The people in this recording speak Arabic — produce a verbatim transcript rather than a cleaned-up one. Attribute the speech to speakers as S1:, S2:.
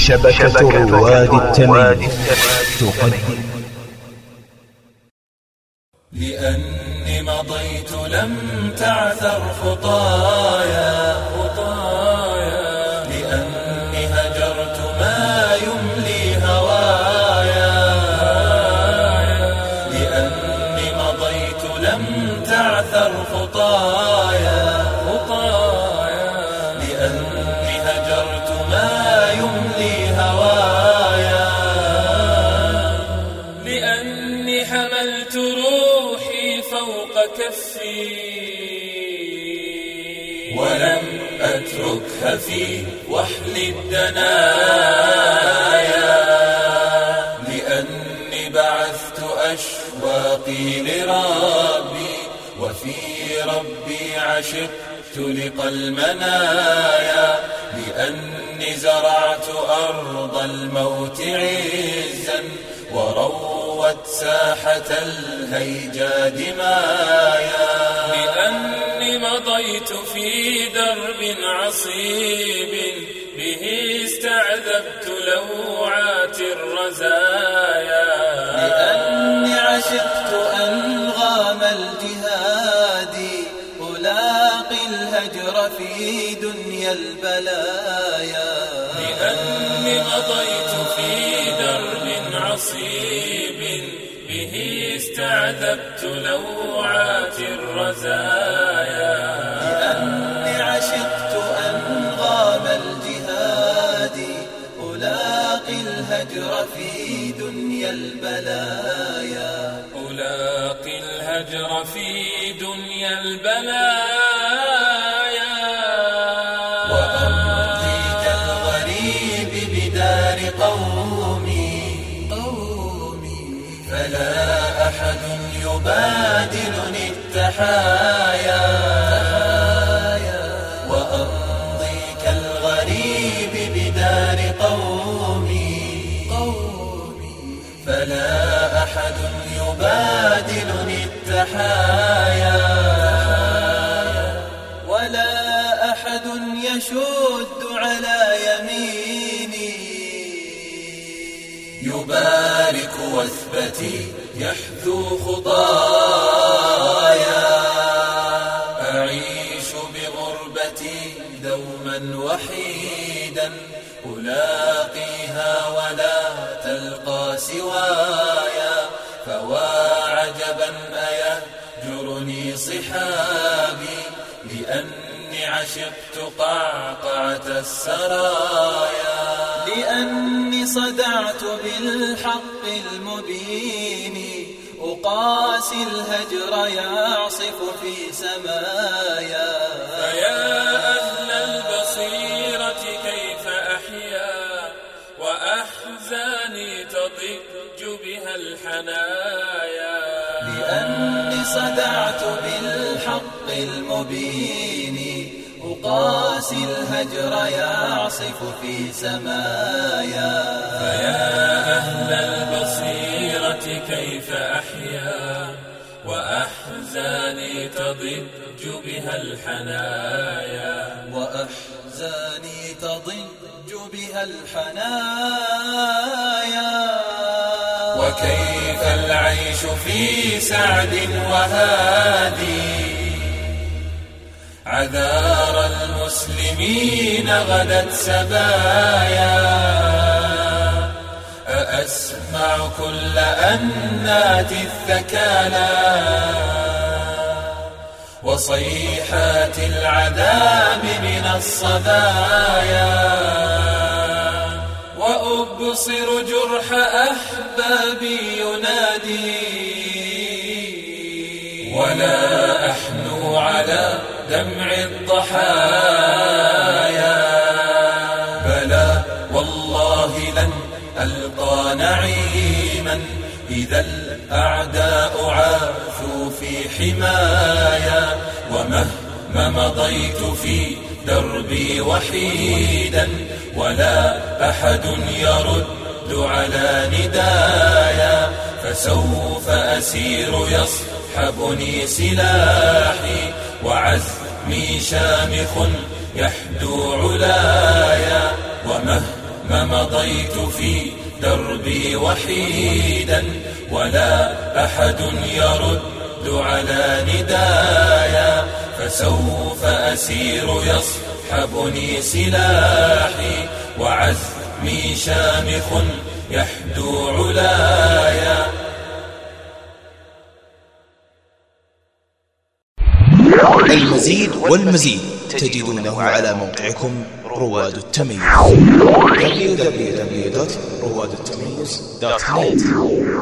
S1: شبكة رواد التميم تقدم.
S2: لأني مضيت لم تعثر خطايا خطايا لأني هجرت ما يملي هوايا لأني مضيت لم تعثر خطايا خطايا لأني هجرت ما يملي هوايا لأني حملت روحي فوق كفي ولم أتركها في وحل الدنايا لأني بعثت أشواقي لربي وفي ربي عشقت لقى المنايا لأني زرعت أرض الموت عزا وروت ساحة الهيجا دمايا لأني مضيت في درب عصيب به استعذبت لوعات الرزايا لأني عشقت أنغام الجهاد ألاقي الهجر في دنيا البلايا لأني مضيت في درب عصيب به استعذبت لوعات الرزايا لأني عشقت أنغام الجهاد ألاقي الهجر في دنيا البلايا ألاقي الهجر في دنيا البلايا وأمضي كالغريب بدار قومي فلا أحد يبادلني التحايا وأمضي كالغريب بدار قومي فلا أحد يبادلني التحايا ولا أحد يشد على يميني يبارك وثبتي يحذو خطايا أعيش بغربتي دوما وحيدا ألاقيها ولا تلقى سوايا فوا عجبا أيهجرني صحابي لأني عشقت قعقعة السرايا لأني صدعت بالحق المبين أقاسي الهجر يعصف في سمايا فيا أهل البصيرة كيف أحيا وأحزاني تضج بها الحنايا لأني صدعت بالحق المبين أقاسي الهجر يعصف في سمايا فيا أهل البصيرة كيف أحيا وأحزاني تضج بها الحنايا وأحزاني تضج بها الحنايا وكيف العيش في سعد وهادي عذار المسلمين غدت سبايا أأسمع كل أنات الثكالى وصيحات العذاب من الصبايا وأبصر جرح أحبابي ينادي ولا أحنو على دمع الضحايا بلى والله لن ألقى نعيما إذا الأعداء عاثوا في حمايا ومهما مضيت في دربي وحيدا ولا أحد يرد على ندايا فسوف أسير يصحبني سلاحي وعزمي شامخ يحدو علايا ومهما ما مضيت في دربي وحيدا ولا أحد يرد على ندايا، فسوف أسير يصحبني سلاحي وعزمي شامخ يحدو علايا.
S1: المزيد والمزيد تجدونه على موقعكم رواد التميز دبليو دبليو دبليو دوت رواد التميز دوت نت.